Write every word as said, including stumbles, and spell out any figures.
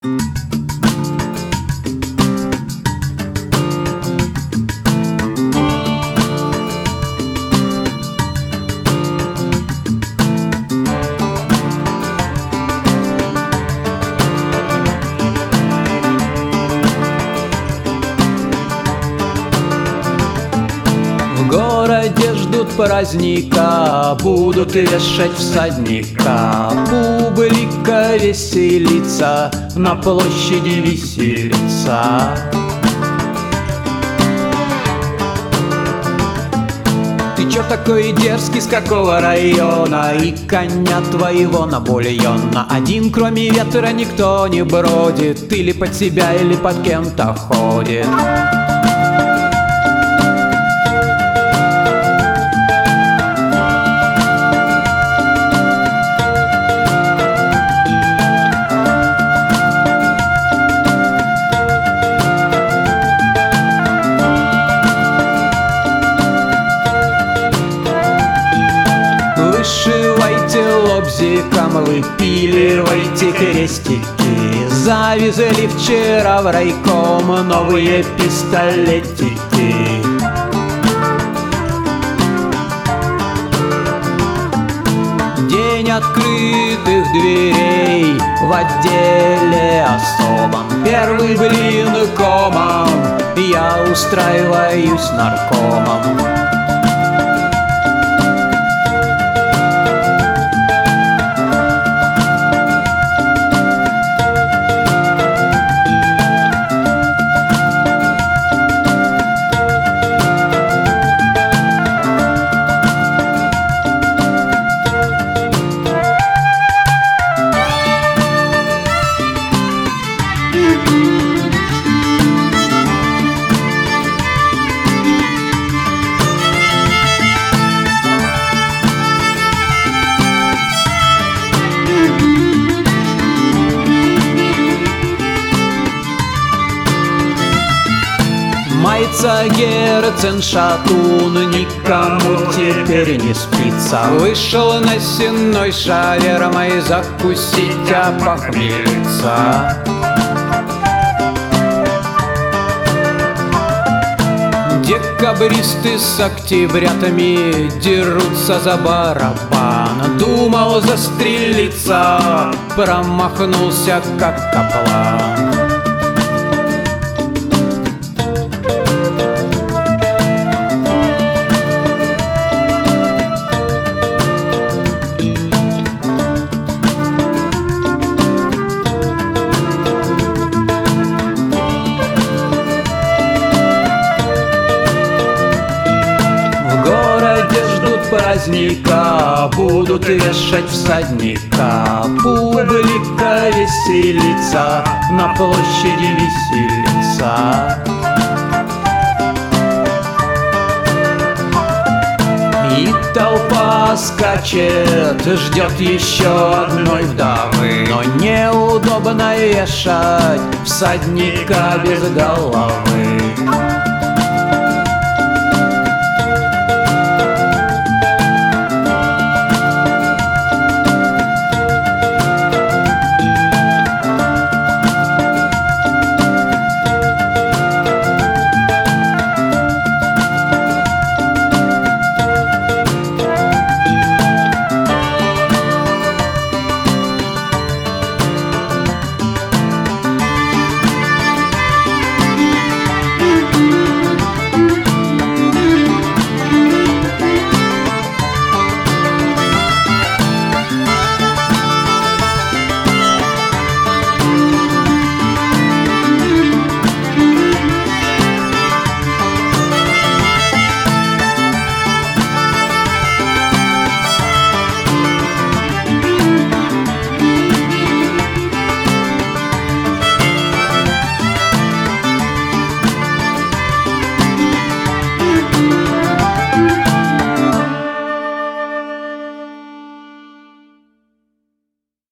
В городе ждут праздника, будут вешать всадника. Публика веселится, на площади веселится. Ты чё такой дерзкий, с какого района? И коня твоего на бульон. Один, кроме ветра, никто не бродит. Или под себя, или под кем-то ходит. Вышивайте лобзиком, выпиливайте крестики. Завезли вчера в райком новые пистолетики. День открытых дверей в отделе особом. Первый блин комом, я устраиваюсь наркомом. Мается Герцен Шатун, никому теперь не спится. Вышел на сенной шавермой закусить, а похмелиться. Декабристы с октябрятами дерутся за барабан. Думал застрелиться, промахнулся как каплан. Праздника будут вешать всадника. Публика веселится, на площади веселится. И толпа скачет, ждет еще одной вдовы. Но неудобно вешать всадника без головы.